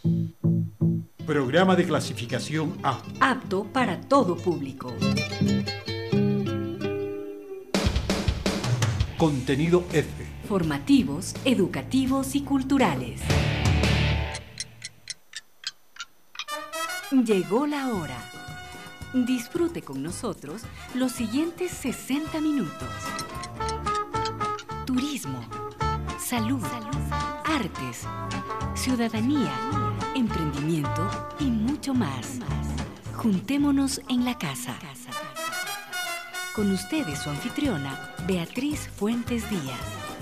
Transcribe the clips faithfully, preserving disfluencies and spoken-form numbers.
Programa de clasificación A. Apto para todo público. Contenido F. Formativos, educativos y culturales. Llegó la hora. Disfrute con nosotros los siguientes sesenta minutos. Turismo, salud, artes, ciudadanía, emprendimiento y mucho más. Juntémonos en la casa. Con ustedes su anfitriona, Beatriz Fuentes Díaz.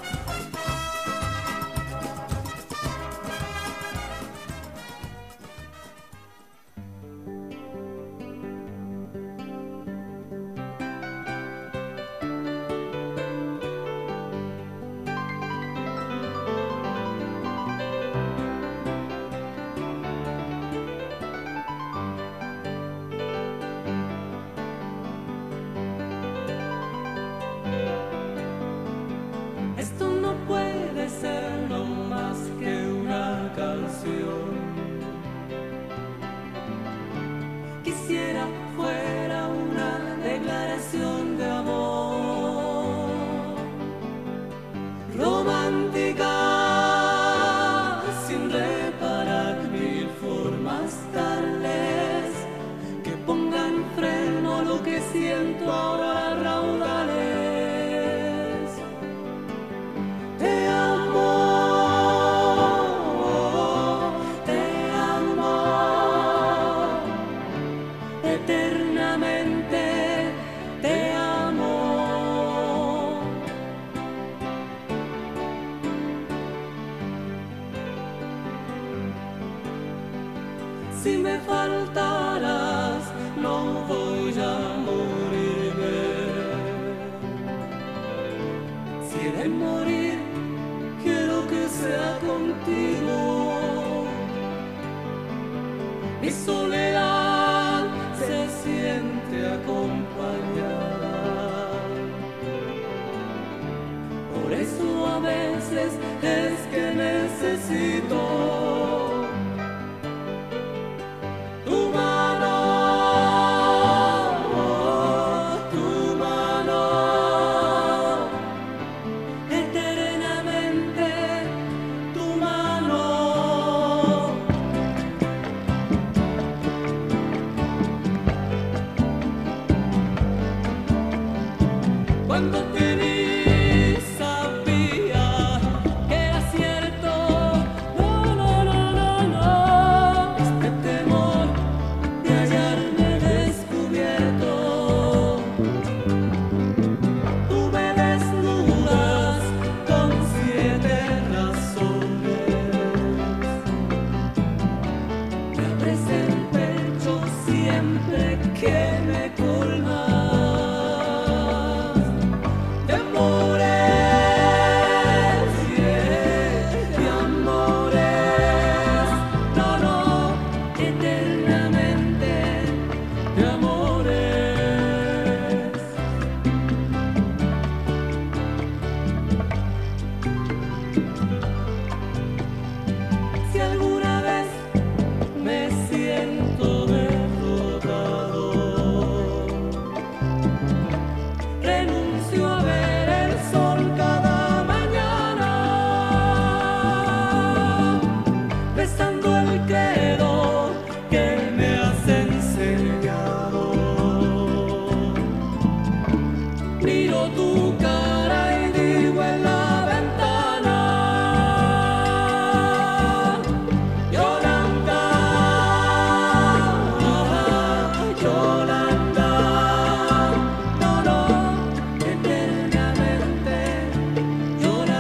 Si me faltaras, no voy a morirme. Si he de morir, quiero que sea contigo. Mi soledad se siente acompañada. Por eso a veces es que necesito cuando te vi sabía que era cierto. No, no, no, no, no. Este temor de hallarme descubierto. Tú me desnudas con siete razones. Me abres el pecho siempre que me colmas.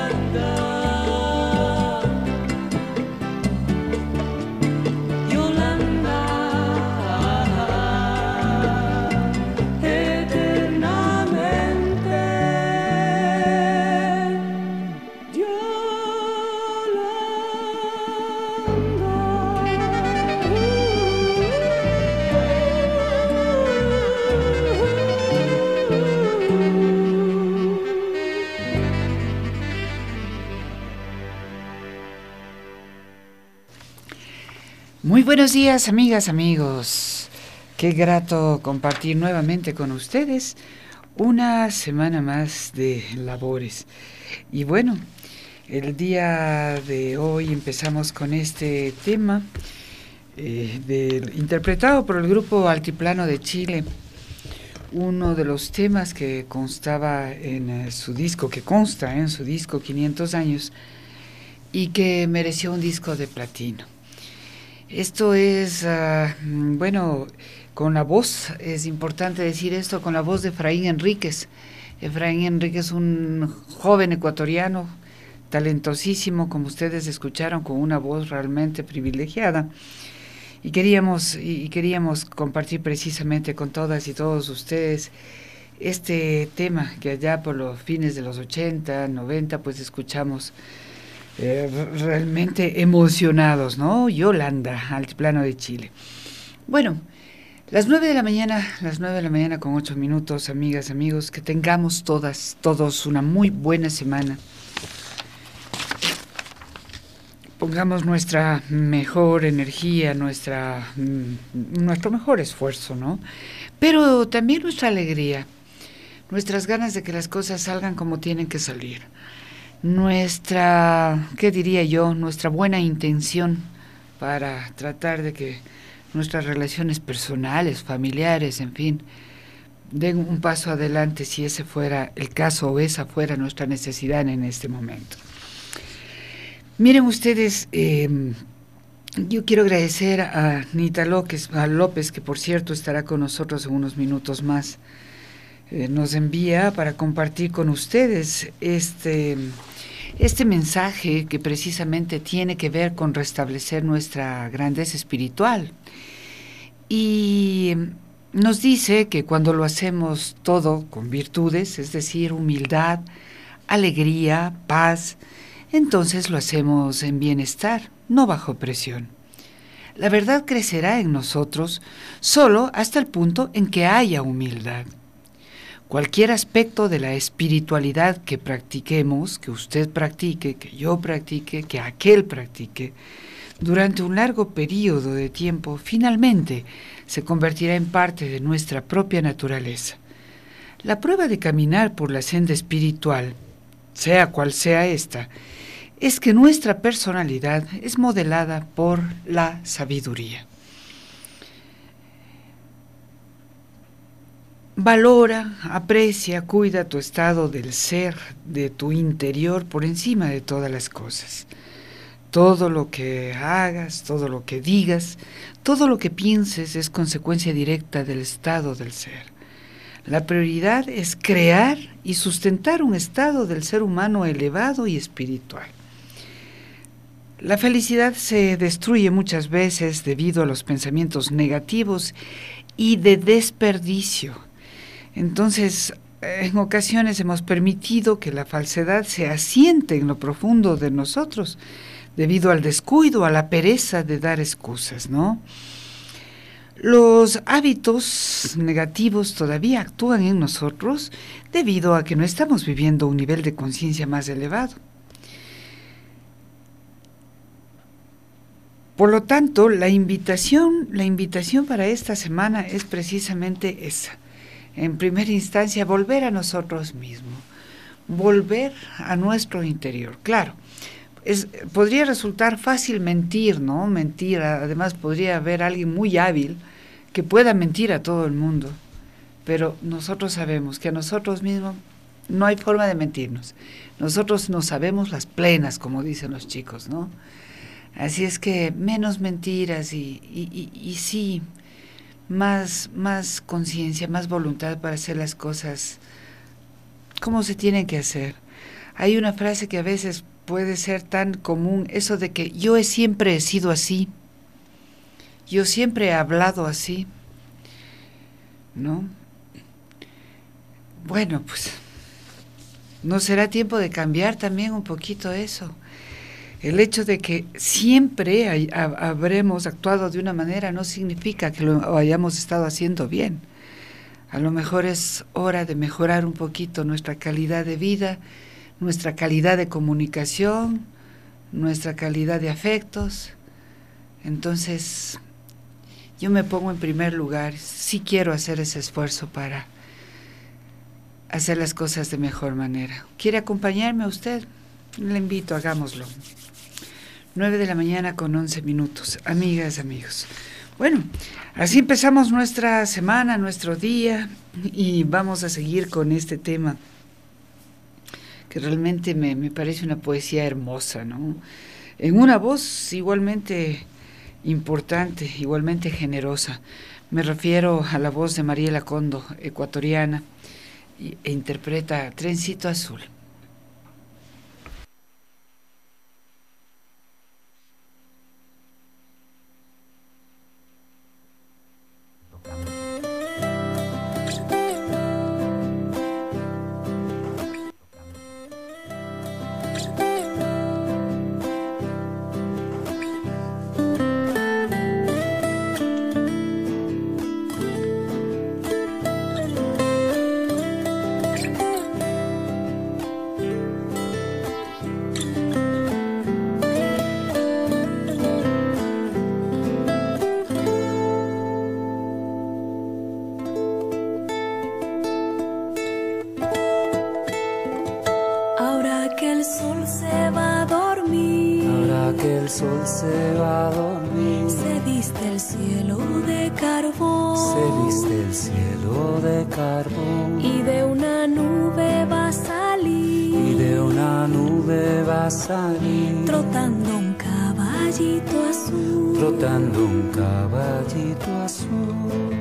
Yolanda. Muy buenos días, amigas, amigos. Qué grato compartir nuevamente con ustedes una semana más de labores. Y bueno, el día de hoy empezamos con este tema eh, de, interpretado por el grupo Altiplano de Chile. Uno de los temas que constaba en eh, su disco, que consta en su disco quinientos años y que mereció un disco de platino. Esto es, uh, bueno, con la voz, es importante decir esto, con la voz de Efraín Enríquez. Efraín Enríquez, un joven ecuatoriano, talentosísimo, como ustedes escucharon, con una voz realmente privilegiada. Y queríamos, y queríamos compartir precisamente con todas y todos ustedes este tema que allá por los fines de los ochenta, noventa, pues escuchamos eh, realmente emocionados, ¿no? Yolanda, Altiplano de Chile. Bueno, las nueve de la mañana, las nueve de la mañana con ocho minutos, amigas, amigos, que tengamos todas, todos una muy buena semana. Pongamos nuestra mejor energía, nuestra, nuestro mejor esfuerzo, ¿no? Pero también nuestra alegría, nuestras ganas de que las cosas salgan como tienen que salir. Nuestra, ¿qué diría yo? Nuestra buena intención para tratar de que nuestras relaciones personales, familiares, en fin, den un paso adelante si ese fuera el caso o esa fuera nuestra necesidad en este momento. Miren ustedes, eh, yo quiero agradecer a Nita López, a López, que por cierto estará con nosotros en unos minutos más. Eh, nos envía para compartir con ustedes este, este mensaje que precisamente tiene que ver con restablecer nuestra grandeza espiritual. Y nos dice que cuando lo hacemos todo con virtudes, es decir, humildad, alegría, paz, entonces lo hacemos en bienestar, no bajo presión. La verdad crecerá en nosotros solo hasta el punto en que haya humildad. Cualquier aspecto de la espiritualidad que practiquemos, que usted practique, que yo practique, que aquel practique, durante un largo periodo de tiempo, finalmente se convertirá en parte de nuestra propia naturaleza. La prueba de caminar por la senda espiritual, sea cual sea esta, es que nuestra personalidad es modelada por la sabiduría. Valora, aprecia, cuida tu estado del ser, de tu interior por encima de todas las cosas. Todo lo que hagas, todo lo que digas, todo lo que pienses es consecuencia directa del estado del ser. La prioridad es crear y sustentar un estado del ser humano elevado y espiritual. La felicidad se destruye muchas veces debido a los pensamientos negativos y de desperdicio. Entonces, en ocasiones hemos permitido que la falsedad se asiente en lo profundo de nosotros, debido al descuido, a la pereza de dar excusas, ¿no? Los hábitos negativos todavía actúan en nosotros debido a que no estamos viviendo un nivel de conciencia más elevado. Por lo tanto, la invitación, la invitación para esta semana es precisamente esa. En primera instancia, volver a nosotros mismos, volver a nuestro interior. Claro, es, podría resultar fácil mentir, ¿no? Mentir, además podría haber alguien muy hábil que pueda mentir a todo el mundo, pero nosotros sabemos que a nosotros mismos no hay forma de mentirnos. Nosotros nos sabemos las plenas, como dicen los chicos, ¿no? Así es que menos mentiras y, y, y, y sí, más, más conciencia, más voluntad para hacer las cosas como se tienen que hacer. Hay una frase que a veces puede ser tan común, eso de que yo he siempre he sido así, yo siempre he hablado así, ¿no? Bueno, pues, ¿no será tiempo de cambiar también un poquito eso? El hecho de que siempre hay, ha, habremos actuado de una manera no significa que lo hayamos estado haciendo bien. A lo mejor es hora de mejorar un poquito nuestra calidad de vida, nuestra calidad de comunicación, nuestra calidad de afectos, Entonces, yo me pongo en primer lugar, sí quiero hacer ese esfuerzo para hacer las cosas de mejor manera. ¿Quiere acompañarme a usted? Le invito, hagámoslo. nueve de la mañana con once minutos, amigas, amigos. Bueno, así empezamos nuestra semana, nuestro día, y vamos a seguir con este tema que realmente me, me parece una poesía hermosa, ¿no? En una voz igualmente importante, igualmente generosa. Me refiero a la voz de Mariela Condo, ecuatoriana, e interpreta Trencito Azul. Trotando un caballito azul, trotando un caballito azul.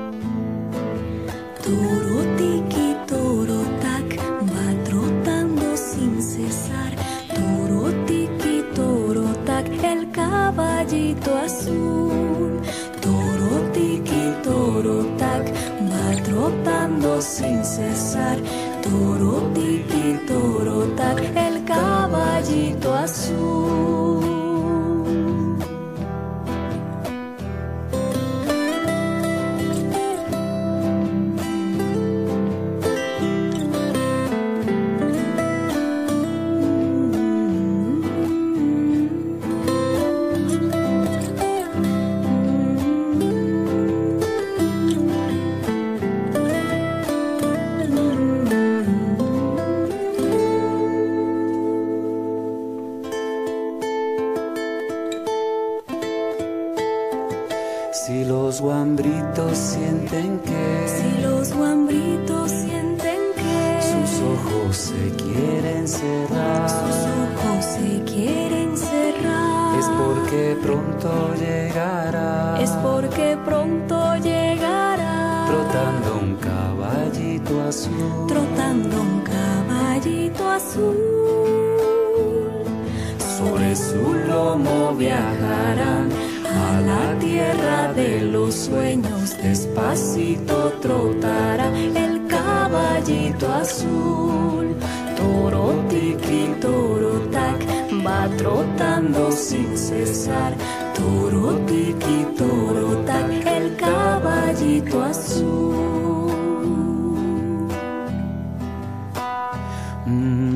Toro tiki, toro tac, va trotando sin cesar. Toro tiki, toro tac, el caballito azul. Toro tiki, toro tac, va trotando sin cesar. Toro tiki, toro tac, el caballito azul. Si los guambritos sienten que, si los guambritos sienten que sus ojos se quieren cerrar, sus ojos se quieren cerrar, es porque pronto llegará, es porque pronto llegará, trotando un caballito azul, trotando un caballito azul. Sobre su lomo viajarán a la tierra de los sueños, despacito trotará el caballito azul. Toro tiki, toro tac, va trotando sin cesar. Toro tiki, toro tac, el caballito azul. Mm.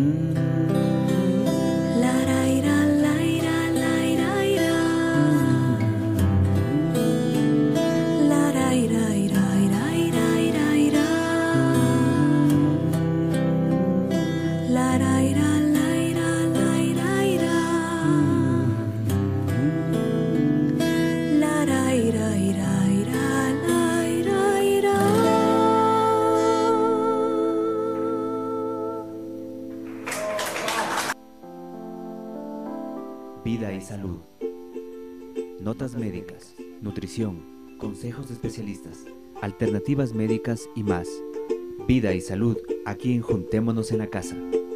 Vida y salud. Notas médicas, nutrición, consejos de especialistas, alternativas médicas y más. Vida y salud, aquí en Juntémonos en la Casa.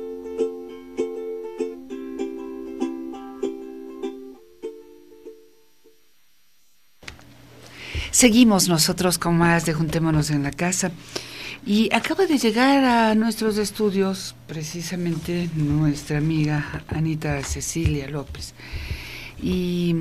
Seguimos nosotros con más de Juntémonos en la Casa. Y acaba de llegar a nuestros estudios precisamente nuestra amiga Anita Cecilia López. Y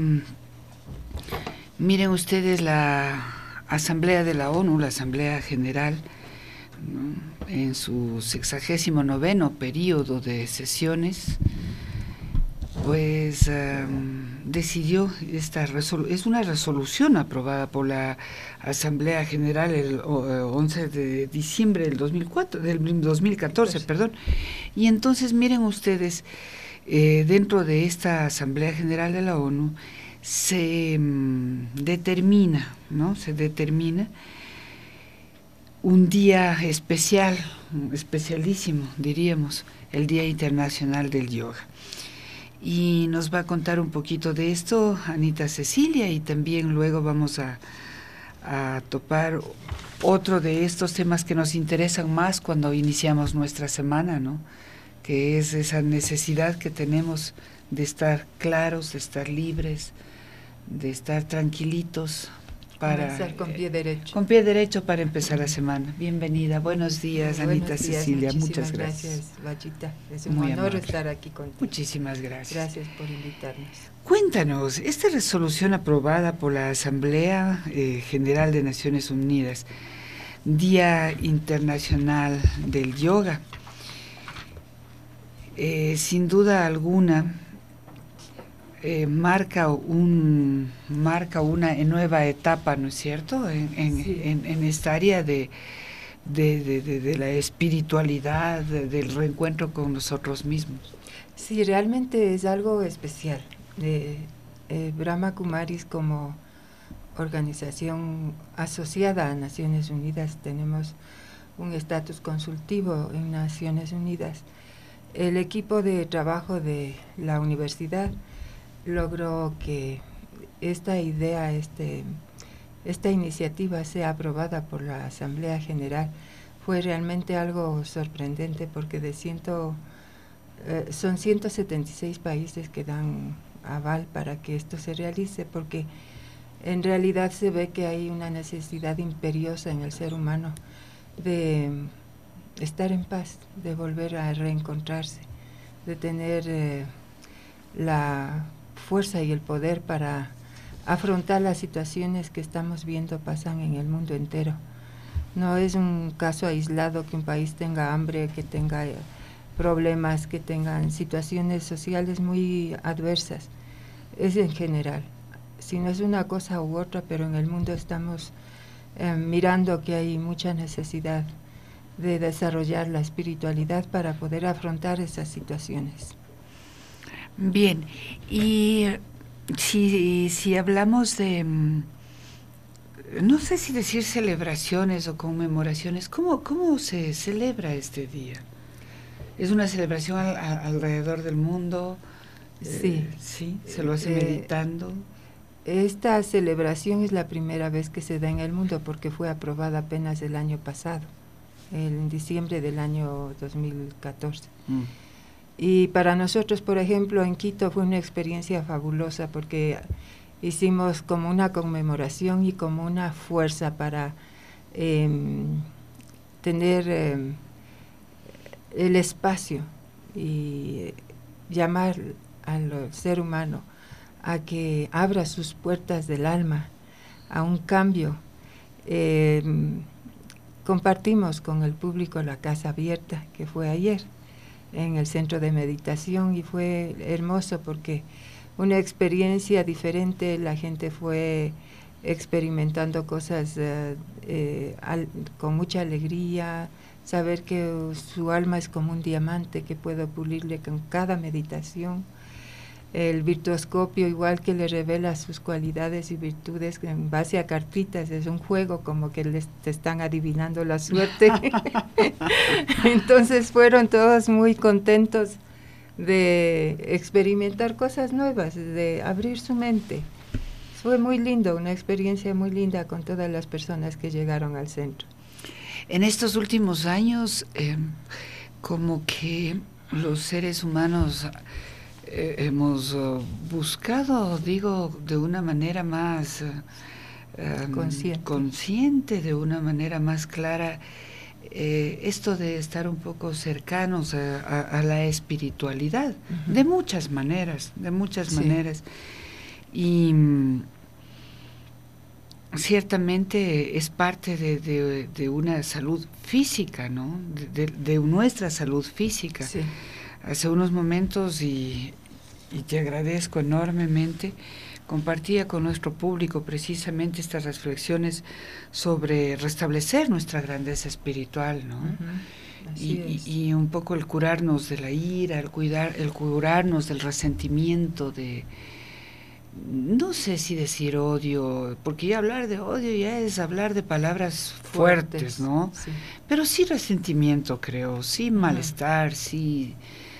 miren ustedes, la Asamblea de la ONU, la Asamblea General, ¿no?, en su sexagésimo noveno periodo de sesiones, pues um, decidió esta resolución, es una resolución aprobada por la Asamblea General el uh, once de diciembre del dos mil cuatro, del dos mil catorce, pues, perdón. Y entonces miren ustedes, eh, dentro de esta Asamblea General de la ONU se um, determina, ¿no? Se determina un día especial, especialísimo, diríamos, el Día Internacional del Yoga. Y nos va a contar un poquito de esto Anita Cecilia, y también luego vamos a, a topar otro de estos temas que nos interesan más cuando iniciamos nuestra semana, ¿no? Que es esa necesidad que tenemos de estar claros, de estar libres, de estar tranquilitos, para comenzar con pie derecho. Con pie derecho para empezar la semana. Bienvenida, buenos días, buenos Anita días, Cecilia, muchas gracias. Gracias, Bachita, es un Muy honor amable. estar aquí contigo. Muchísimas gracias. Gracias por invitarnos. Cuéntanos, esta resolución aprobada por la Asamblea eh, General de Naciones Unidas, Día Internacional del Yoga, eh, sin duda alguna, Eh, marca un marca una nueva etapa, ¿no es cierto?, en, en, sí. en, en esta área de, de, de, de, de la espiritualidad, de, del reencuentro con nosotros mismos. Sí, realmente es algo especial. Eh, eh, Brahma Kumaris, como organización asociada a Naciones Unidas, tenemos un estatus consultivo en Naciones Unidas. El equipo de trabajo de la universidad logró que esta idea, este, esta iniciativa sea aprobada por la Asamblea General. Fue realmente algo sorprendente porque de ciento, eh, son ciento setenta y seis países que dan aval para que esto se realice, porque en realidad se ve que hay una necesidad imperiosa en el ser humano de estar en paz, de volver a reencontrarse, de tener eh, la fuerza y el poder para afrontar las situaciones que estamos viendo pasan en el mundo entero. No es un caso aislado que un país tenga hambre, que tenga eh, problemas, que tengan situaciones sociales muy adversas. Es en general, si no es una cosa u otra, pero en el mundo estamos eh, mirando que hay mucha necesidad de desarrollar la espiritualidad para poder afrontar esas situaciones. Bien, y si, si hablamos de, no sé si decir celebraciones o conmemoraciones, ¿cómo, cómo se celebra este día? ¿Es una celebración al, a, alrededor del mundo? Sí. Eh, ¿Sí? ¿Se lo hace eh, meditando? Esta celebración es la primera vez que se da en el mundo porque fue aprobada apenas el año pasado, en diciembre del año dos mil catorce. Mm. Y para nosotros, por ejemplo, en Quito fue una experiencia fabulosa porque hicimos como una conmemoración y como una fuerza para eh, tener eh, el espacio y llamar al ser humano a que abra sus puertas del alma a un cambio. Eh, compartimos con el público la casa abierta, que fue ayer en el centro de meditación, y fue hermoso porque una experiencia diferente, la gente fue experimentando cosas eh, eh, al, con mucha alegría, saber que su alma es como un diamante que puedo pulirle con cada meditación. El virtuoscopio igual que le revela sus cualidades y virtudes en base a cartitas, es un juego como que les te están adivinando la suerte. Entonces fueron todos muy contentos de experimentar cosas nuevas, de abrir su mente. Fue muy lindo, una experiencia muy linda con todas las personas que llegaron al centro. En estos últimos años, eh, como que los seres humanos Eh, hemos uh, buscado, digo, de una manera más uh, um, consciente. consciente, de una manera más clara, eh, esto de estar un poco cercanos a, a, a la espiritualidad, uh-huh. de muchas maneras, de muchas sí. maneras. Y um, ciertamente es parte de, de, de una salud física, ¿no? De, de, de nuestra salud física. Sí. Hace unos momentos y y te agradezco enormemente. Compartía con nuestro público precisamente estas reflexiones sobre restablecer nuestra grandeza espiritual, ¿no? Uh-huh. Y, y, y un poco el curarnos de la ira, el, cuidar, el curarnos del resentimiento, de, no sé si decir odio, porque ya hablar de odio ya es hablar de palabras fuertes, fuertes ¿no? Sí. Pero sí resentimiento, creo, sí malestar, uh-huh. sí...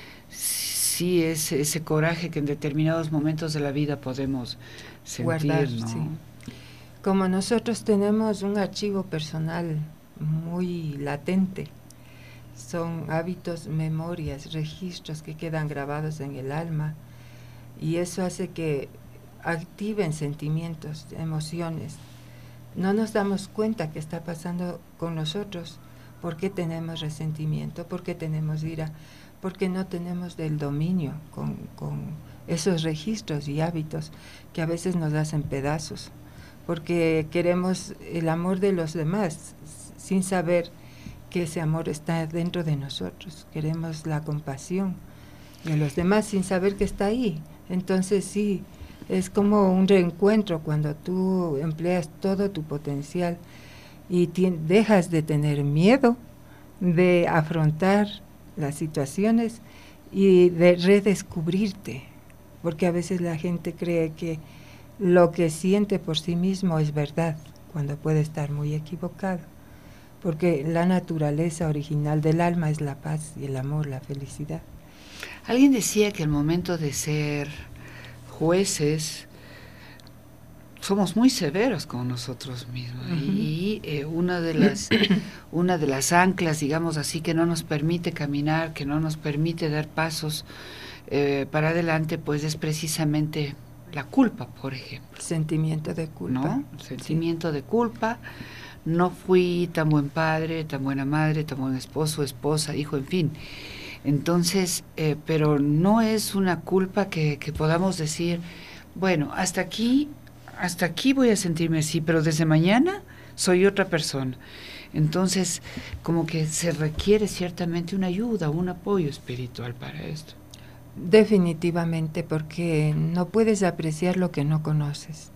sí ese, ese coraje que en determinados momentos de la vida podemos sentir, guardar, ¿no? Sí. Como nosotros tenemos un archivo personal muy latente, son hábitos, memorias, registros que quedan grabados en el alma, y eso hace que activen sentimientos, emociones. No nos damos cuenta qué está pasando con nosotros, por qué tenemos resentimiento, por qué tenemos ira, porque no tenemos del dominio con, con esos registros y hábitos que a veces nos hacen pedazos, porque queremos el amor de los demás sin saber que ese amor está dentro de nosotros, queremos la compasión de los demás sin saber que está ahí. Entonces sí, es como un reencuentro cuando tú empleas todo tu potencial y dejas de tener miedo de afrontar las situaciones y de redescubrirte, porque a veces la gente cree que lo que siente por sí mismo es verdad, cuando puede estar muy equivocado, porque la naturaleza original del alma es la paz y el amor, la felicidad. Alguien decía que al momento de ser jueces somos muy severos con nosotros mismos, uh-huh. y eh, una de las una de las anclas, digamos así, que no nos permite caminar, que no nos permite dar pasos eh, para adelante, pues es precisamente la culpa, por ejemplo. Sentimiento de culpa. ¿No? Sentimiento sí. de culpa. No fui tan buen padre, tan buena madre, tan buen esposo, esposa, hijo, en fin. Entonces, eh, pero no es una culpa que, que podamos decir, bueno, hasta aquí hasta aquí voy a sentirme así, pero desde mañana soy otra persona. Entonces, como que se requiere ciertamente una ayuda, un apoyo espiritual para esto. Definitivamente, porque no puedes apreciar lo que no conoces.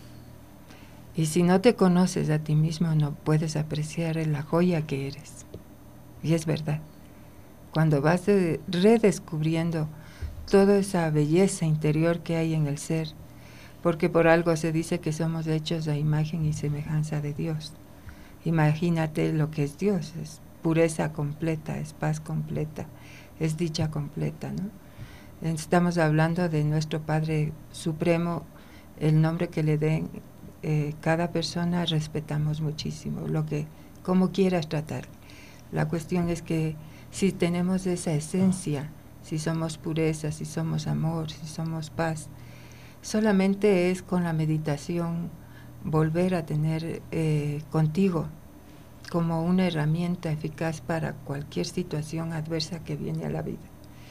Y si no te conoces a ti mismo, no puedes apreciar la joya que eres. Y es verdad. Cuando vas de, redescubriendo toda esa belleza interior que hay en el ser, porque por algo se dice que somos hechos a imagen y semejanza de Dios. Imagínate lo que es Dios, es pureza completa, es paz completa, es dicha completa, ¿no? Estamos hablando de nuestro Padre Supremo, el nombre que le den eh, cada persona, respetamos muchísimo, lo que, como quieras tratar. La cuestión es que si tenemos esa esencia, si somos pureza, si somos amor, si somos paz, solamente es con la meditación volver a tener eh, contigo como una herramienta eficaz para cualquier situación adversa que viene a la vida.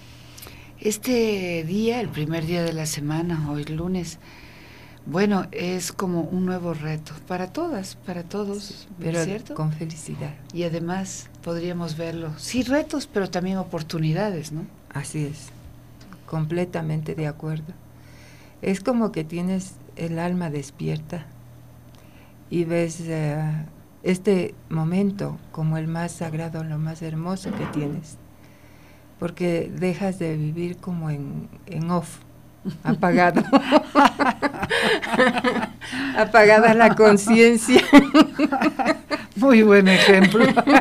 Este día, el primer día de la semana, hoy lunes, bueno, es como un nuevo reto para todas, para todos, pero ¿cierto? Con felicidad. Y además podríamos verlo, sí, retos, pero también oportunidades, ¿no? Así es, completamente de acuerdo. Es como que tienes el alma despierta y ves uh, este momento como el más sagrado, lo más hermoso que tienes, porque dejas de vivir como en, en off, apagado, apagada la conciencia. Muy buen ejemplo.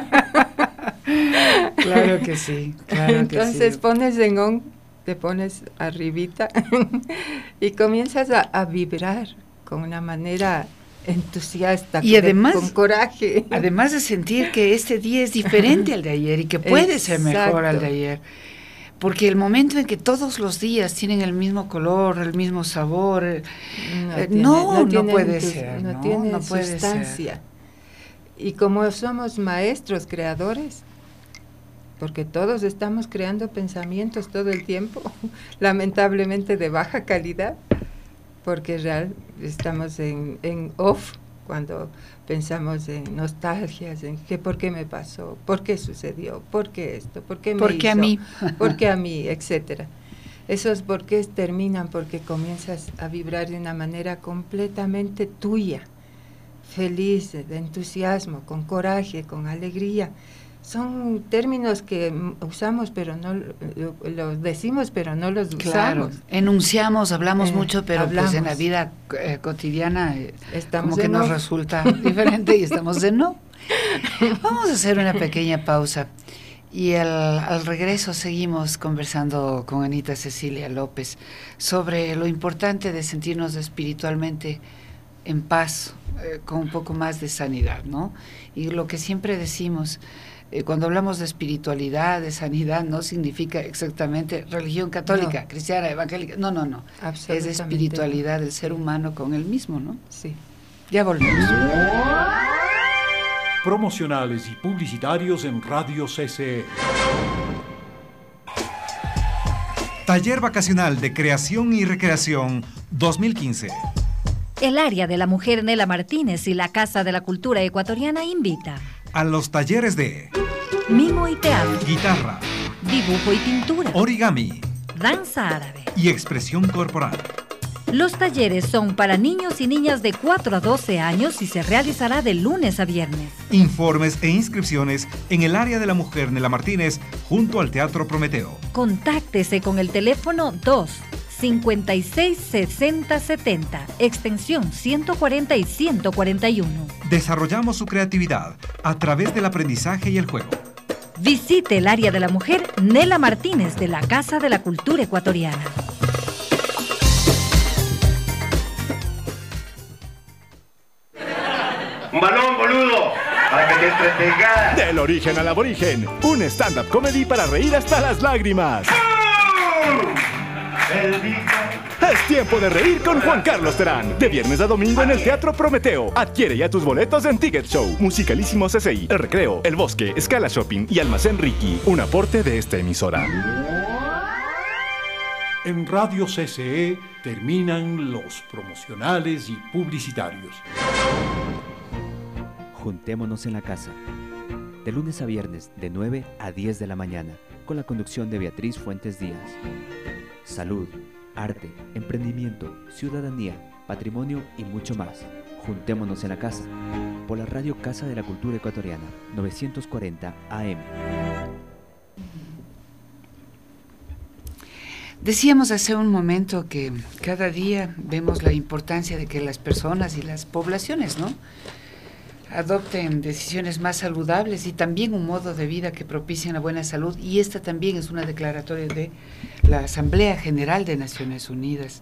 Claro que sí, claro. Entonces que sí. Pones en on, te pones arribita y comienzas a, a vibrar con una manera entusiasta, y además, con coraje. Además de sentir que este día es diferente al de ayer y que puede Exacto. ser mejor al de ayer. Porque el momento en que todos los días tienen el mismo color, el mismo sabor, no, eh, tiene, no, no, no puede tus, ser. No, no tiene no puede sustancia. Ser. Y como somos maestros creadores, porque todos estamos creando pensamientos todo el tiempo, lamentablemente de baja calidad, porque real estamos en, en off cuando pensamos en nostalgias, en que por qué me pasó, por qué sucedió, por qué esto, por qué me ¿Por qué hizo, a mí? por qué a mí, etcétera. esos porqués terminan porque comienzas a vibrar de una manera completamente tuya, feliz, de entusiasmo, con coraje, con alegría. Son términos que usamos, pero no los decimos, pero no los usamos. Claro, enunciamos, hablamos eh, mucho, pero hablamos. pues en la vida eh, cotidiana eh, Estamos como que no. nos resulta diferente y estamos de no. Vamos a hacer una pequeña pausa y al, al regreso seguimos conversando con Anita Cecilia López sobre lo importante de sentirnos espiritualmente en paz, eh, con un poco más de sanidad, ¿no? Y lo que siempre decimos, eh, cuando hablamos de espiritualidad, de sanidad, no significa exactamente religión católica, No. cristiana, evangélica, no, no, no. Es de espiritualidad del ser humano con él mismo, ¿no? Sí. Ya volvemos. Promocionales y publicitarios en Radio C C E. Taller Vacacional de Creación y Recreación dos mil quince. El área de la mujer Nela Martínez y la Casa de la Cultura Ecuatoriana invita A los talleres de mimo y teatro, guitarra, dibujo y pintura, origami danza árabe. y expresión corporal. Los talleres son para niños y niñas de cuatro a doce años y se realizará de lunes a viernes. Informes e inscripciones en el área de la mujer Nela Martínez junto al Teatro Prometeo. Contáctese con el teléfono dos cincuenta y seis sesenta setenta, extensión ciento cuarenta y ciento cuarenta y uno. Desarrollamos su creatividad a través del aprendizaje y el juego. Visite el área de la mujer Nela Martínez de la Casa de la Cultura Ecuatoriana. Un balón, boludo, para que te entretengas. Del origen al aborigen, un stand-up comedy para reír hasta las lágrimas. Es tiempo de reír con Juan Carlos Terán. De viernes a domingo en el Teatro Prometeo. Adquiere ya tus boletos en Ticket Show, Musicalísimo C C I, El Recreo, El Bosque, Scala Shopping y Almacén Ricky. Un aporte de esta emisora. En Radio C C E terminan los promocionales y publicitarios. Juntémonos en la casa. De lunes a viernes, de nueve a diez de la mañana, con la conducción de Beatriz Fuentes Díaz. Salud, arte, emprendimiento, ciudadanía, patrimonio y mucho más. Juntémonos en la casa. Por la radio Casa de la Cultura Ecuatoriana, novecientos cuarenta A M. Decíamos hace un momento que cada día vemos la importancia de que las personas y las poblaciones, ¿no?, adopten decisiones más saludables y también un modo de vida que propicien la buena salud, y esta también es una declaratoria de la Asamblea General de Naciones Unidas.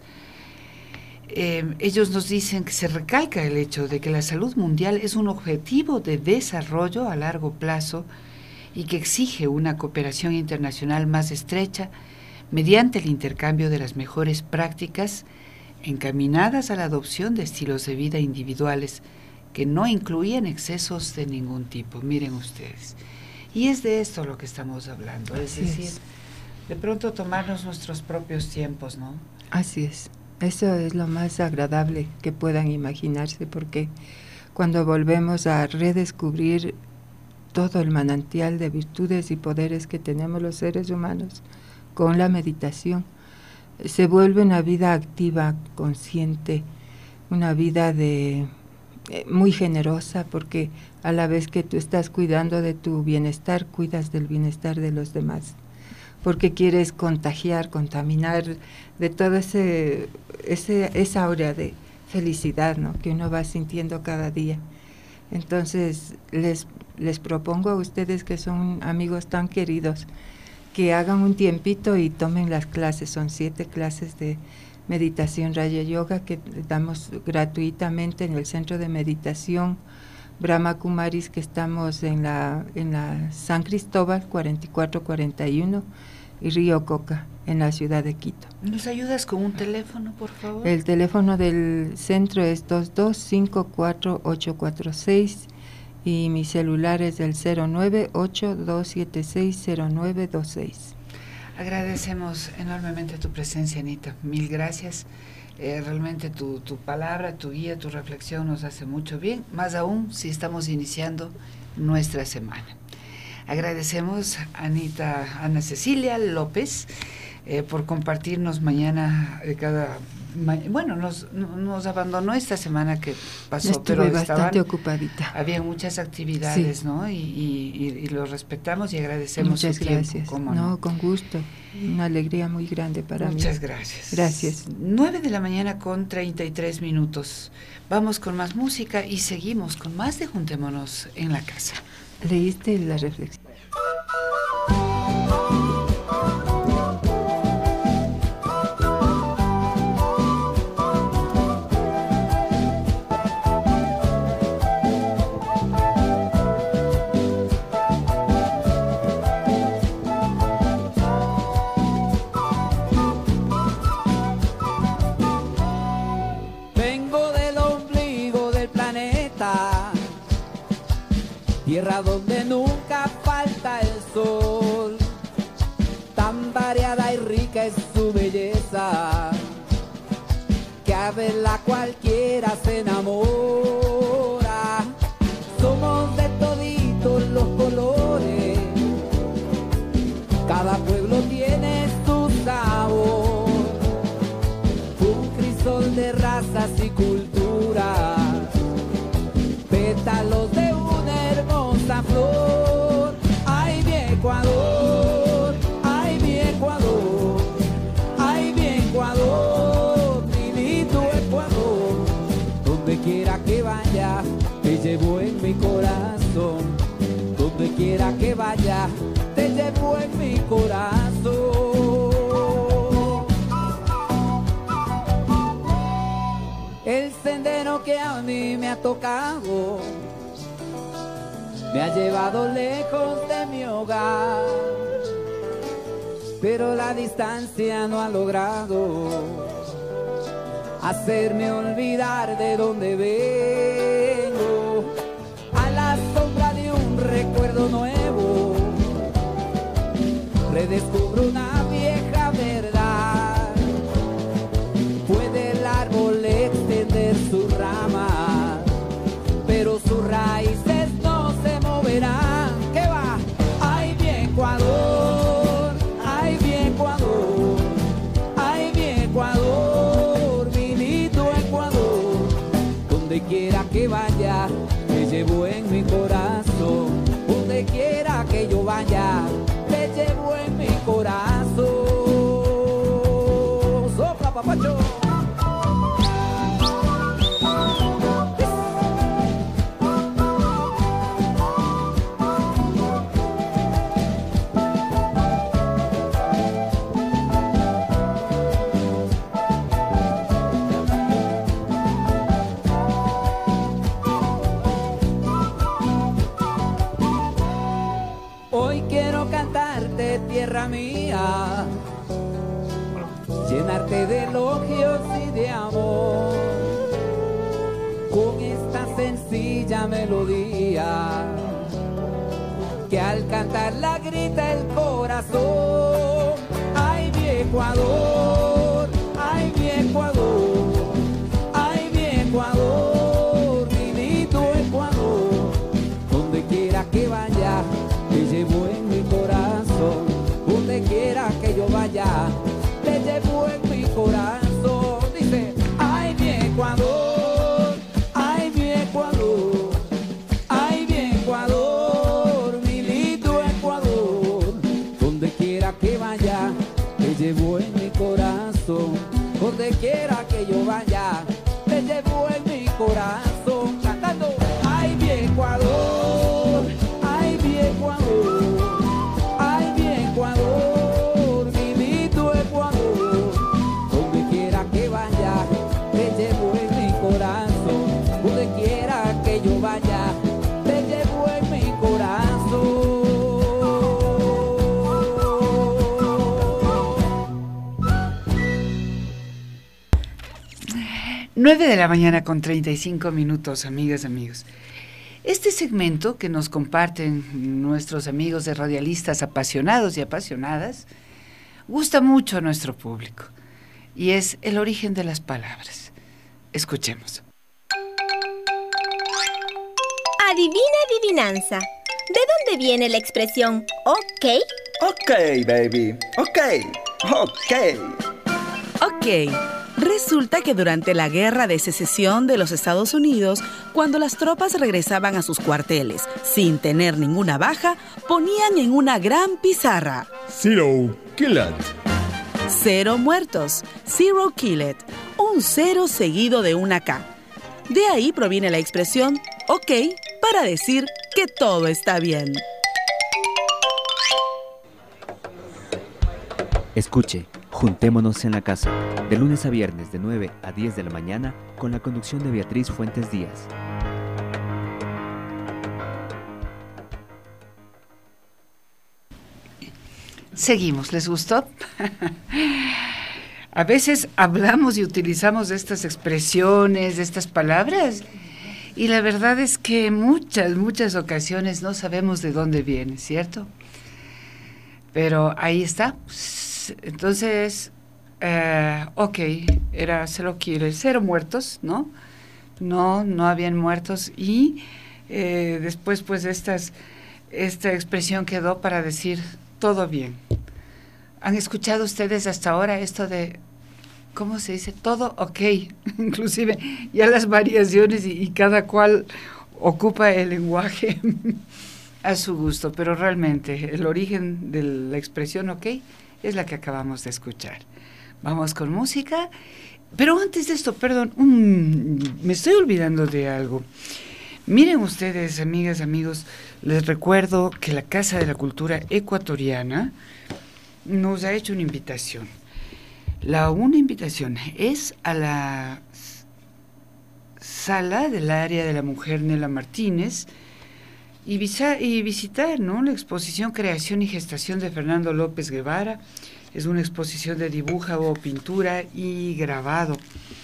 Eh, ellos nos dicen que se recalca el hecho de que la salud mundial es un objetivo de desarrollo a largo plazo y que exige una cooperación internacional más estrecha mediante el intercambio de las mejores prácticas encaminadas a la adopción de estilos de vida individuales que no incluían excesos de ningún tipo. Miren ustedes. Y es de esto lo que estamos hablando, es Así decir, es. de pronto tomarnos nuestros propios tiempos, ¿no? Así es. Eso es lo más agradable que puedan imaginarse, porque cuando volvemos a redescubrir todo el manantial de virtudes y poderes que tenemos los seres humanos con la meditación, se vuelve una vida activa, consciente, una vida de eh, muy generosa, porque a la vez que tú estás cuidando de tu bienestar, cuidas del bienestar de los demás, porque quieres contagiar, contaminar de toda ese, ese, esa aura de felicidad, ¿no?, que uno va sintiendo cada día. Entonces, les, les propongo a ustedes, que son amigos tan queridos, que hagan un tiempito y tomen las clases. Son siete clases de meditación Raya Yoga que damos gratuitamente en el Centro de Meditación Brahma Kumaris, que estamos en la, en la San Cristóbal cuarenta y cuatro cuarenta y uno, y Río Coca, en la ciudad de Quito. ¿Nos ayudas con un teléfono, por favor? El teléfono del centro es dos dos cinco cuatro ocho cuatro seis y mi celular es el cero nueve ocho dos siete seis cero nueve dos seis. Agradecemos enormemente tu presencia, Anita. Mil gracias. Eh, realmente tu, tu palabra, tu guía, tu reflexión nos hace mucho bien, más aún si estamos iniciando nuestra semana. Agradecemos a Anita, Ana Cecilia López, eh, por compartirnos mañana de cada... Ma bueno, nos, nos abandonó esta semana que pasó, Estuve pero bastante estaban, ocupadita. había muchas actividades, sí. ¿no? Y, y, y lo respetamos y agradecemos Muchas su gracias. tiempo. ¿Cómo no, no, con gusto. Una alegría muy grande para Muchas mí. Muchas gracias. Gracias. nueve de la mañana con treinta y tres minutos. Vamos con más música y seguimos con más de Juntémonos en la Casa. ¿Leíste la reflexión? Tierra donde nunca falta el sol, tan variada y rica es su belleza, que a verla cualquiera se enamora. Somos de toditos los colores, cada pueblo tiene su sabor, un crisol de razas y culturas, pétalos de la flor. Ay, mi Ecuador, ay, mi Ecuador, ay, mi Ecuador, mi lindo Ecuador. Donde quiera que vaya, te llevo en mi corazón. Donde quiera que vaya, te llevo en mi corazón. El sendero que a mí me ha tocado me ha llevado lejos de mi hogar, pero la distancia no ha logrado hacerme olvidar de dónde vengo. A la sombra de un recuerdo nuevo, redescubro una vieja verdad. Puede el árbol extender sus ramas, pero sus raíces ¿qué va? Ay, mi Ecuador, ay, mi Ecuador, ay, mi Ecuador, mi lindo Ecuador. Donde quiera que vaya, te llevo en mi corazón. Donde quiera que yo vaya, te llevo en mi corazón. Sopla, papacho. Tierra mía, llenarte de elogios y de amor, con esta sencilla melodía que al cantarla grita el corazón. Ay, mi Ecuador, ay, mi Ecuador, ay, mi Ecuador, mi lindo Ecuador. Donde quiera que vaya, te llevo en mi corazón. Donde quiera que yo vaya, te llevo en mi corazón. Dice, ay, mi Ecuador, ay, mi Ecuador, ay, mi Ecuador, mi lindo Ecuador. Donde quiera que vaya, te llevo en mi corazón. Donde quiera que yo vaya, te llevo en mi corazón. Cantando, ay, mi Ecuador, ay, mi Ecuador, ay, mi Ecuador, mi lindo Ecuador. Donde quiera que vaya, te llevo en mi corazón. Donde quiera que yo vaya, te llevo en mi corazón. nueve de la mañana con treinta y cinco minutos, amigas, amigos. Este segmento que nos comparten nuestros amigos de radialistas apasionados y apasionadas gusta mucho a nuestro público y es el origen de las palabras. Escuchemos. Adivina adivinanza. ¿De dónde viene la expresión ok? Ok, baby, ok. Ok. Ok. Resulta que durante la Guerra de Secesión de los Estados Unidos, cuando las tropas regresaban a sus cuarteles sin tener ninguna baja, ponían en una gran pizarra: Zero Killed. Cero muertos, Zero Killed, un cero seguido de una K. De ahí proviene la expresión ok para decir que todo está bien. Escuche, Juntémonos en la Casa, de lunes a viernes de nueve a diez de la mañana, con la conducción de Beatriz Fuentes Díaz. Seguimos, ¿les gustó? A veces hablamos y utilizamos estas expresiones, estas palabras, y la verdad es que en muchas, muchas ocasiones no sabemos de dónde viene, ¿cierto? Pero ahí está. Entonces, uh, ok, era cero kills, cero muertos, ¿no? No, no habían muertos, y eh, después pues estas, esta expresión quedó para decir todo bien. ¿Han escuchado ustedes hasta ahora esto de, ¿cómo se dice? Todo ok, inclusive ya las variaciones y, y cada cual ocupa el lenguaje a su gusto, pero realmente el origen de la expresión ok es la que acabamos de escuchar. Vamos con música, pero antes de esto, perdón, um, me estoy olvidando de algo. Miren ustedes, amigas, amigos, les recuerdo que la Casa de la Cultura Ecuatoriana nos ha hecho una invitación. La una invitación es a la sala del área de la mujer Nela Martínez y, visa, y visitar, ¿no?, la exposición Creación y Gestación de Fernando López Guevara. Es una exposición de dibujo o pintura y grabado.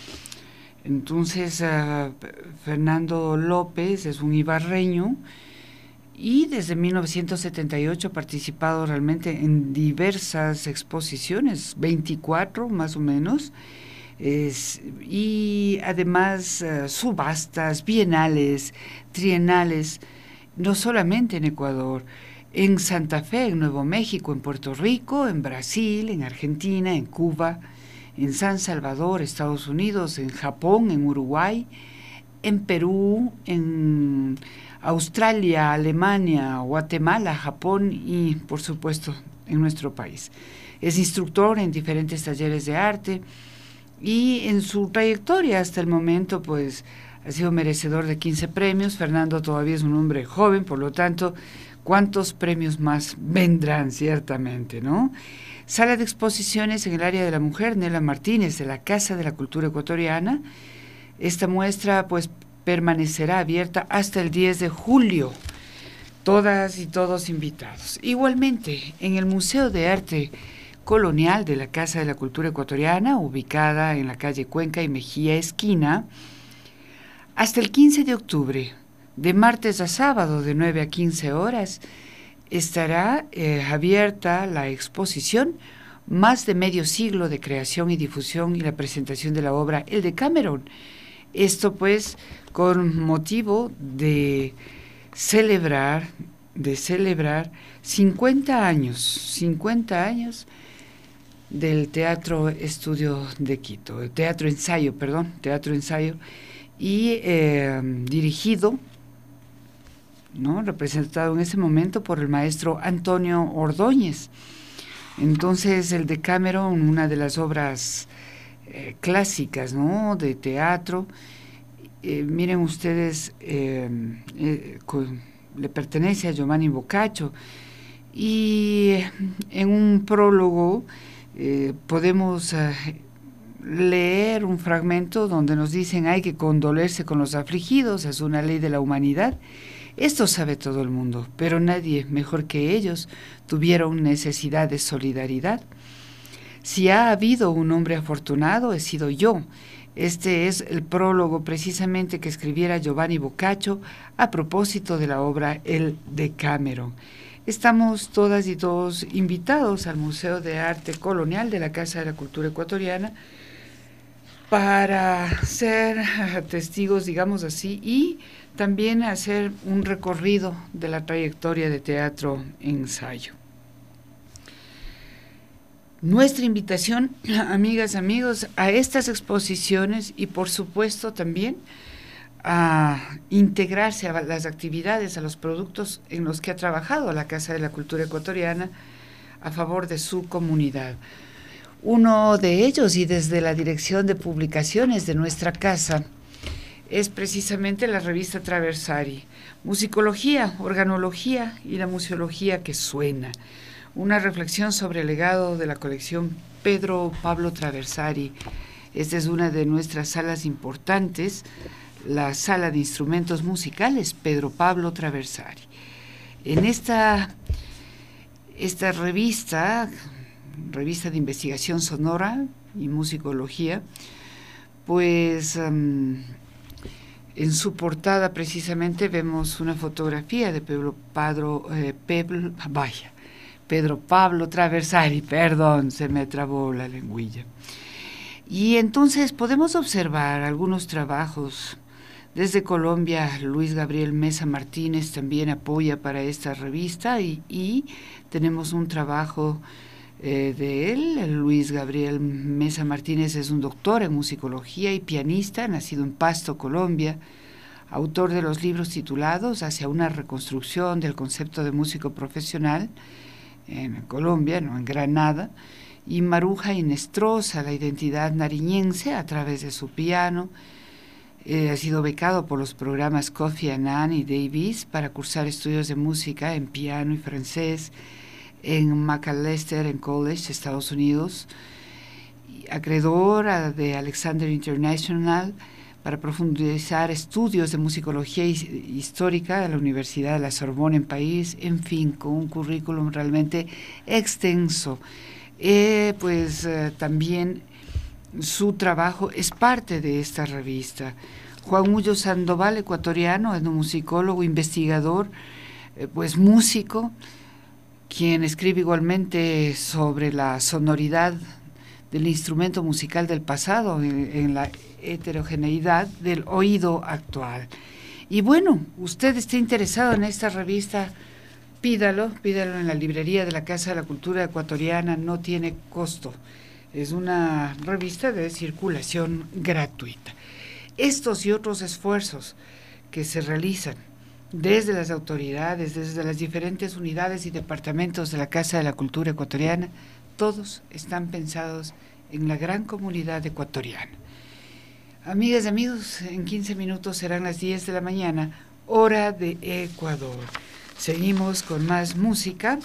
Entonces, uh, Fernando López es un ibarreño y desde mil novecientos setenta y ocho ha participado realmente en diversas exposiciones, veinticuatro más o menos, es, y además uh, subastas, bienales, trienales, no solamente en Ecuador, en Santa Fe, en Nuevo México, en Puerto Rico, en Brasil, en Argentina, en Cuba, en San Salvador, Estados Unidos, en Japón, en Uruguay, en Perú, en Australia, Alemania, Guatemala, Japón y, por supuesto, en nuestro país. Es instructor en diferentes talleres de arte y en su trayectoria hasta el momento, pues, ha sido merecedor de quince premios. Fernando todavía es un hombre joven, por lo tanto, ¿cuántos premios más vendrán? Ciertamente, ¿no? Sala de exposiciones en el área de la mujer Nela Martínez, de la Casa de la Cultura Ecuatoriana. Esta muestra, pues, permanecerá abierta hasta el diez de julio. Todas y todos invitados. Igualmente, en el Museo de Arte Colonial de la Casa de la Cultura Ecuatoriana, ubicada en la calle Cuenca y Mejía esquina, hasta el quince de octubre, de martes a sábado, de nueve a quince horas, estará eh, abierta la exposición Más de medio siglo de creación y difusión y la presentación de la obra El Decameron. Esto pues con motivo de celebrar, de celebrar cincuenta años, cincuenta años del Teatro Estudio de Quito, Teatro Ensayo, perdón, Teatro Ensayo, y eh, dirigido, ¿no?, representado en ese momento por el maestro Antonio Ordóñez. Entonces, el Decameron, una de las obras eh, clásicas, ¿no?, de teatro. Eh, miren ustedes, eh, eh, con, le pertenece a Giovanni Boccaccio, y en un prólogo eh, podemos eh, leer un fragmento donde nos dicen: hay que condolerse con los afligidos, es una ley de la humanidad. Esto sabe todo el mundo, pero nadie mejor que ellos tuvieron necesidad de solidaridad. Si ha habido un hombre afortunado, he sido yo. Este es el prólogo precisamente que escribiera Giovanni Boccaccio a propósito de la obra El Decameron. Estamos todas y todos invitados al Museo de Arte Colonial de la Casa de la Cultura Ecuatoriana para ser testigos, digamos así, y también hacer un recorrido de la trayectoria de Teatro Ensayo. Nuestra invitación, amigas, amigos, a estas exposiciones y por supuesto también a integrarse a las actividades, a los productos en los que ha trabajado la Casa de la Cultura Ecuatoriana a favor de su comunidad. Uno de ellos, y desde la Dirección de Publicaciones de nuestra casa, es precisamente la revista Traversari, Musicología, Organología y la Museología que suena. Una reflexión sobre el legado de la colección Pedro Pablo Traversari. Esta es una de nuestras salas importantes, la Sala de Instrumentos Musicales Pedro Pablo Traversari. En esta, esta revista, revista de investigación sonora y musicología, pues um, en su portada precisamente vemos una fotografía de Pedro, Padro, eh, Pedro, vaya, Pedro Pablo Traversari, perdón, se me trabó la lengüilla. Y entonces podemos observar algunos trabajos. Desde Colombia, Luis Gabriel Mesa Martínez también apoya para esta revista y, y tenemos un trabajo eh, de él. Luis Gabriel Mesa Martínez es un doctor en musicología y pianista, nacido en Pasto, Colombia, autor de los libros titulados Hacia una reconstrucción del concepto de músico profesional en Colombia, no en Granada, y Maruja Inestrosa, la identidad nariñense a través de su piano. Eh, ha sido becado por los programas Kofi Annan y Davis para cursar estudios de música en piano y francés en Macalester College, Estados Unidos, acreedor de Alexander International para profundizar estudios de musicología histórica de la Universidad de la Sorbona en París, en fin, con un currículum realmente extenso. Eh, pues eh, también su trabajo es parte de esta revista. Juan Mullo Sandoval, ecuatoriano, etnomusicólogo, investigador, eh, pues músico, quien escribe igualmente sobre la sonoridad del instrumento musical del pasado en, en la heterogeneidad del oído actual. Y bueno, usted está interesado en esta revista, pídalo, pídalo en la librería de la Casa de la Cultura Ecuatoriana, no tiene costo. Es una revista de circulación gratuita. Estos y otros esfuerzos que se realizan desde las autoridades, desde las diferentes unidades y departamentos de la Casa de la Cultura Ecuatoriana, todos están pensados en la gran comunidad ecuatoriana. Amigas y amigos, en quince minutos serán las diez de la mañana, hora de Ecuador. Seguimos con más música.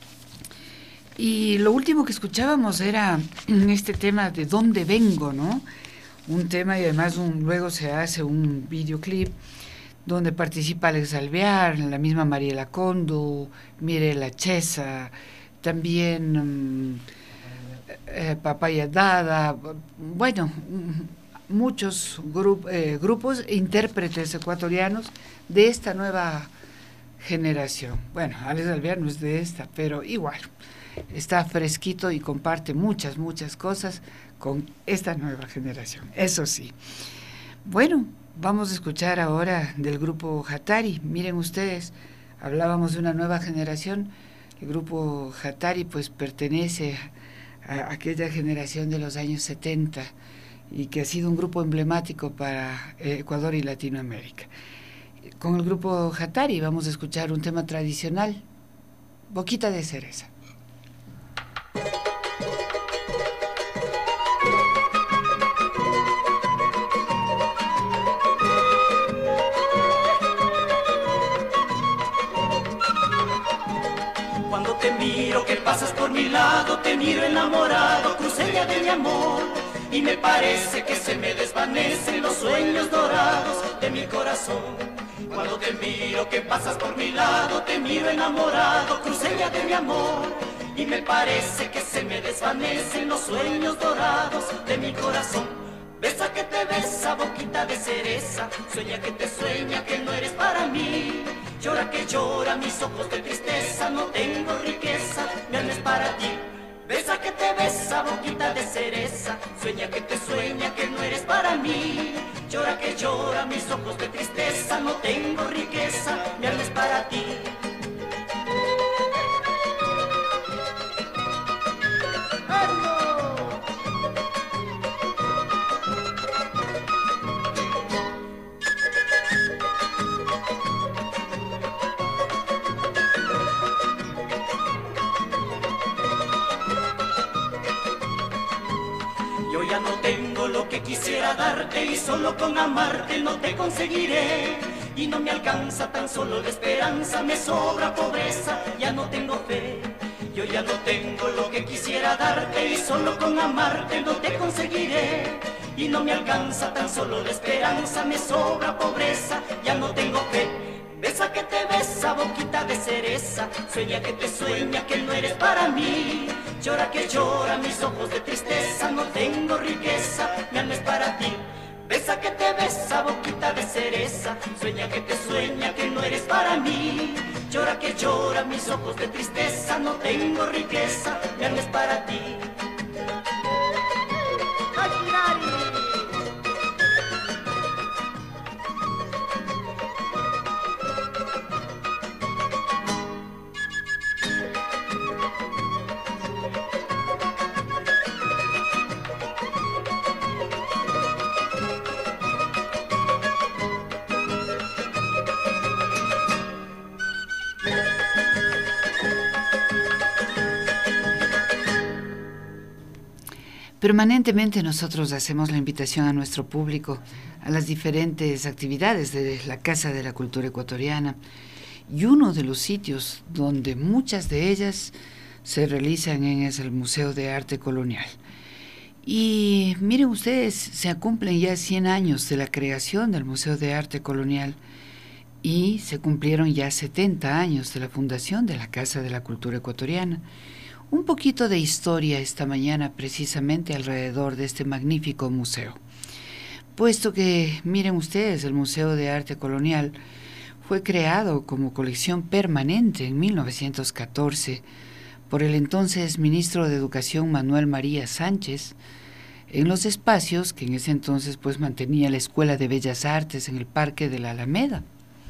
Y lo último que escuchábamos era este tema de dónde vengo, ¿no? Un tema y además un, luego se hace un videoclip donde participa Alex Alvear, la misma Mariela Condo, Mirela Chesa, también um, eh, Papaya Dada, bueno, muchos gru eh, grupos e intérpretes ecuatorianos de esta nueva generación. Bueno, Alex Alvear no es de esta, pero igual está fresquito y comparte muchas, muchas cosas con esta nueva generación, eso sí. Bueno, vamos a escuchar ahora del grupo Hatari. Miren ustedes, hablábamos de una nueva generación. El grupo Hatari pues pertenece a aquella generación de los años setenta y que ha sido un grupo emblemático para Ecuador y Latinoamérica. Con el grupo Hatari vamos a escuchar un tema tradicional, Boquita de Cereza. Cuando te miro que pasas por mi lado, te miro enamorado, cruceña de mi amor, y me parece que se me desvanecen los sueños dorados de mi corazón. Cuando te miro que pasas por mi lado, te miro enamorado, cruceña de mi amor, y me parece que se me desvanecen los sueños dorados de mi corazón. Besa que te besa, boquita de cereza, sueña que te sueña que no eres para mí. Llora que llora, mis ojos de tristeza, no tengo riqueza, mi alma es para ti. Besa que te besa, boquita de cereza, sueña que te sueña que no eres para mí. Llora que llora, mis ojos de tristeza, no tengo riqueza, mi alma es para ti. quisiera darte y solo con amarte no te conseguiré. Y no me alcanza tan solo la esperanza, me sobra pobreza, ya no tengo fe. Yo ya no tengo lo que quisiera darte y solo con amarte no te conseguiré. Y no me alcanza tan solo la esperanza, me sobra pobreza, ya no tengo fe. Besa que te besa, boquita de cereza, sueña que te sueña que no eres para mí. Llora que llora mis ojos de tristeza, no tengo riqueza, mi alma es para ti. Besa que te besa, boquita de cereza, sueña que te sueña que no eres para mí. Llora que llora mis ojos de tristeza, no tengo riqueza, mi alma es para ti. Permanentemente nosotros hacemos la invitación a nuestro público a las diferentes actividades de la Casa de la Cultura Ecuatoriana, y uno de los sitios donde muchas de ellas se realizan en es el Museo de Arte Colonial. Y miren ustedes, se cumplen ya cien años de la creación del Museo de Arte Colonial y se cumplieron ya setenta años de la fundación de la Casa de la Cultura Ecuatoriana. Un poquito de historia esta mañana precisamente alrededor de este magnífico museo. Puesto que, miren ustedes, el Museo de Arte Colonial fue creado como colección permanente en mil novecientos catorce por el entonces ministro de Educación Manuel María Sánchez, en los espacios que en ese entonces pues mantenía la Escuela de Bellas Artes en el Parque de la Alameda.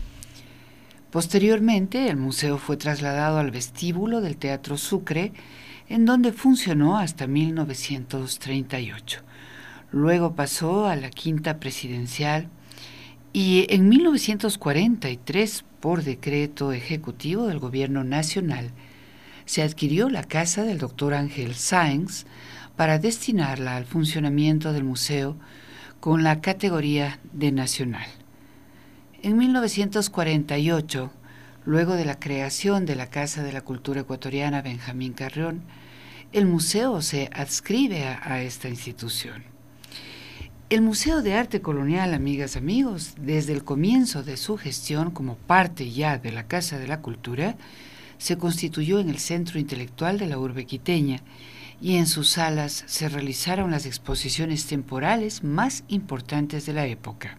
Posteriormente, el museo fue trasladado al vestíbulo del Teatro Sucre, en donde funcionó hasta mil novecientos treinta y ocho. Luego pasó a la Quinta Presidencial y en mil novecientos cuarenta y tres, por decreto ejecutivo del Gobierno Nacional, se adquirió la casa del doctor Ángel Sáenz para destinarla al funcionamiento del museo con la categoría de nacional. En mil novecientos cuarenta y ocho, luego de la creación de la Casa de la Cultura Ecuatoriana Benjamín Carrión, el museo se adscribe a, a esta institución. El Museo de Arte Colonial, amigas, amigos, desde el comienzo de su gestión como parte ya de la Casa de la Cultura, se constituyó en el centro intelectual de la urbe quiteña y en sus salas se realizaron las exposiciones temporales más importantes de la época.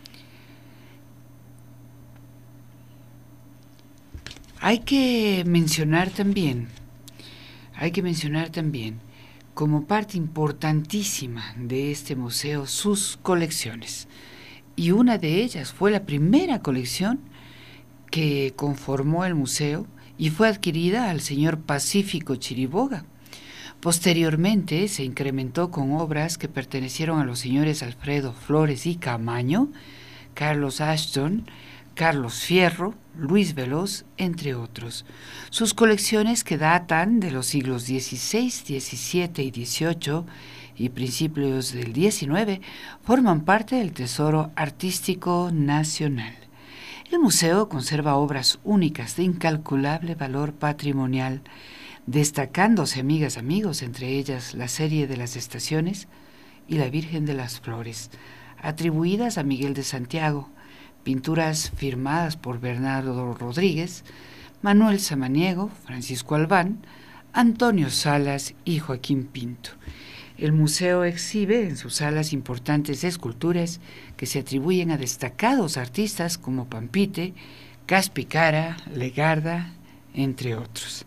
Hay que mencionar también, hay que mencionar también como parte importantísima de este museo sus colecciones. Y una de ellas fue la primera colección que conformó el museo y fue adquirida al señor Pacífico Chiriboga. Posteriormente se incrementó con obras que pertenecieron a los señores Alfredo Flores y Camaño, Carlos Ashton, Carlos Fierro, Luis Veloz, entre otros. Sus colecciones, que datan de los siglos dieciséis, diecisiete y dieciocho y principios del diecinueve, forman parte del Tesoro Artístico Nacional. El museo conserva obras únicas de incalculable valor patrimonial, destacándose, amigas, amigos, entre ellas la serie de las Estaciones y la Virgen de las Flores, atribuidas a Miguel de Santiago, pinturas firmadas por Bernardo Rodríguez, Manuel Samaniego, Francisco Albán, Antonio Salas y Joaquín Pinto. El museo exhibe en sus salas importantes esculturas que se atribuyen a destacados artistas como Pampite, Caspicara, Legarda, entre otros.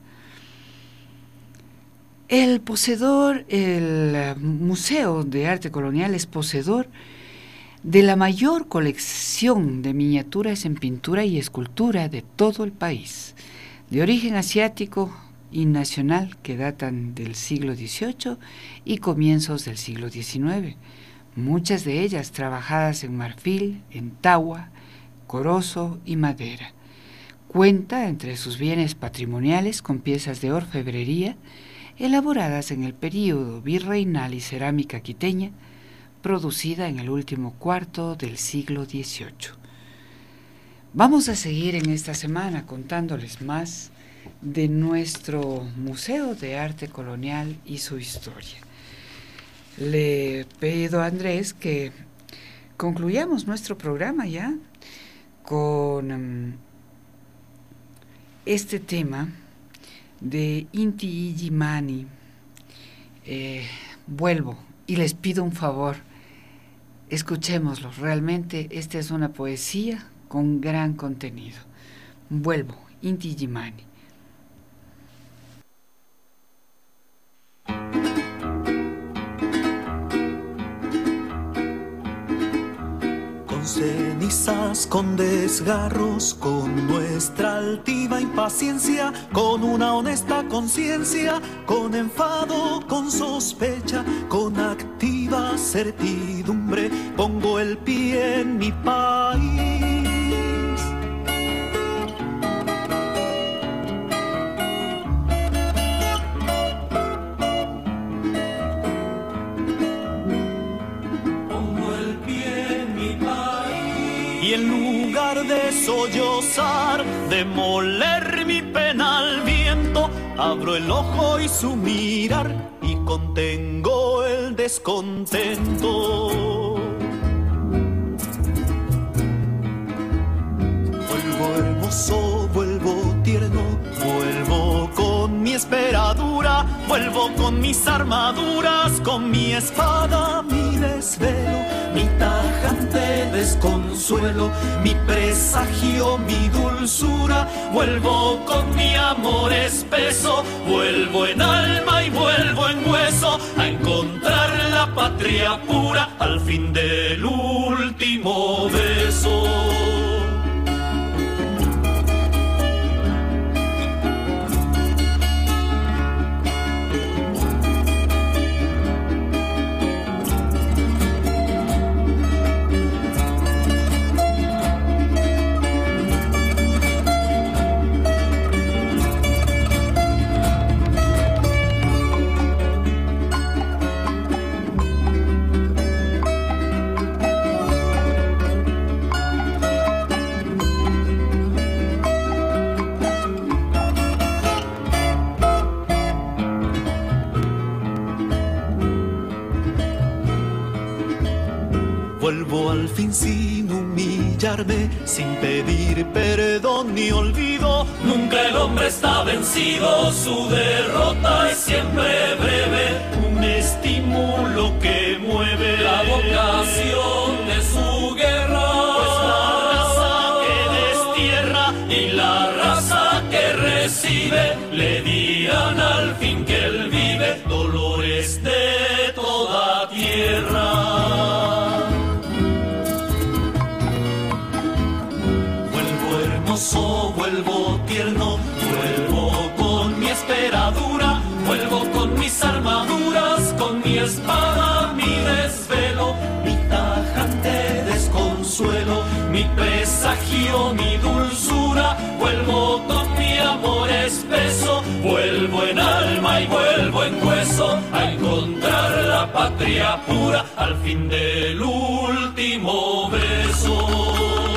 El poseedor, el Museo de Arte Colonial es poseedor de la mayor colección de miniaturas en pintura y escultura de todo el país, de origen asiático y nacional, que datan del siglo dieciocho y comienzos del siglo diecinueve, muchas de ellas trabajadas en marfil, en tagua, corozo y madera. Cuenta entre sus bienes patrimoniales con piezas de orfebrería elaboradas en el período virreinal y cerámica quiteña, producida en el último cuarto del siglo dieciocho. Vamos a seguir en esta semana contándoles más de nuestro Museo de Arte Colonial y su historia. Le pido a Andrés que concluyamos nuestro programa ya con um, este tema de Inti Illimani. Eh, vuelvo y les pido un favor, escuchémoslo. Realmente esta es una poesía con gran contenido. Vuelvo, Inti Illimani. Con cenizas, con desgarros, con nuestra altiva impaciencia, con una honesta conciencia, con enfado, con sospecha, con activa certidumbre, pongo el pie en mi país. Y en lugar de sollozar, de moler mi pena al viento, abro el ojo y su mirar y contengo el descontento. Vuelvo hermoso, vuelvo tierno, vuelvo con mi esperadura, vuelvo con mis armaduras, con mi espada, mi desvelo, mi tajante desconsuelo, mi presagio, mi dulzura, vuelvo con mi amor espeso, vuelvo en alma y vuelvo en hueso a encontrar la patria pura al fin del último beso. Vuelvo al fin sin humillarme, sin pedir perdón ni olvido. Nunca el hombre está vencido, su derrota es siempre breve. Un estímulo que mueve la vocación de su guerra. Pues la raza que destierra y la raza que recibe le dirán al fin que él vive dolores de toda tierra. Vuelvo tierno, vuelvo con mi esperadura, vuelvo con mis armaduras, con mi espada, mi desvelo, mi tajante desconsuelo, mi presagio, mi dulzura, vuelvo con mi amor espeso, vuelvo en alma y vuelvo en hueso a encontrar la patria pura al fin del último beso.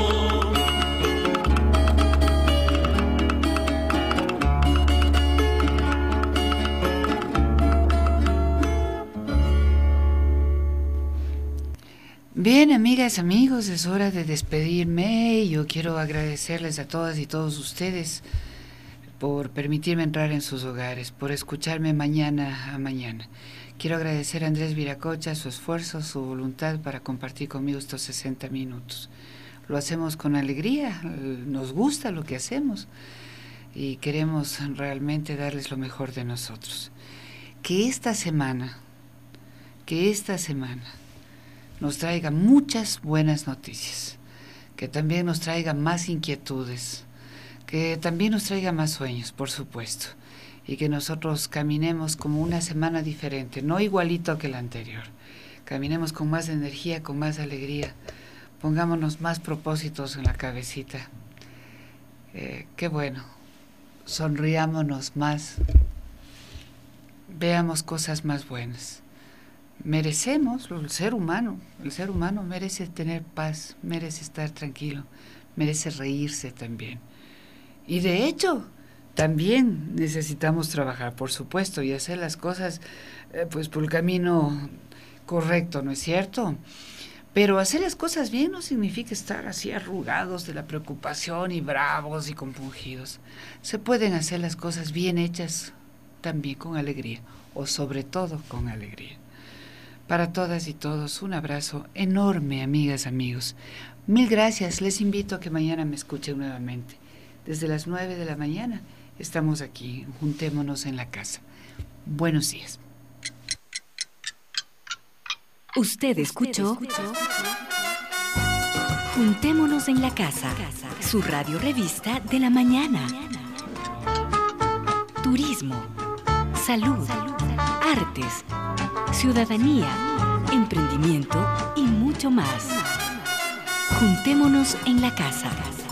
Bien, amigas, amigos, es hora de despedirme. Yo quiero agradecerles a todas y todos ustedes por permitirme entrar en sus hogares, por escucharme mañana a mañana. Quiero agradecer a Andrés Viracocha su esfuerzo, su voluntad para compartir conmigo estos sesenta minutos. Lo hacemos con alegría, nos gusta lo que hacemos y queremos realmente darles lo mejor de nosotros. Que esta semana, que esta semana nos traiga muchas buenas noticias, que también nos traiga más inquietudes, que también nos traiga más sueños, por supuesto, y que nosotros caminemos como una semana diferente, no igualito que la anterior. Caminemos con más energía, con más alegría, pongámonos más propósitos en la cabecita. Eh, qué bueno, sonriámonos más, veamos cosas más buenas. merecemos, el ser humano, el ser humano merece tener paz, merece estar tranquilo, merece reírse también. Y de hecho, también necesitamos trabajar, por supuesto, y hacer las cosas eh, pues por el camino correcto, ¿no es cierto? Pero hacer las cosas bien no significa estar así arrugados de la preocupación y bravos y compungidos. Se pueden hacer las cosas bien hechas también con alegría, o sobre todo con alegría. Para todas y todos, un abrazo enorme, amigas, amigos. Mil gracias, les invito a que mañana me escuchen nuevamente. Desde las nueve de la mañana estamos aquí, juntémonos en la casa. Buenos días. Usted escuchó Juntémonos en la Casa, su radio revista de la mañana. Turismo, salud, artes, ciudadanía, emprendimiento y mucho más. Juntémonos en la Casa.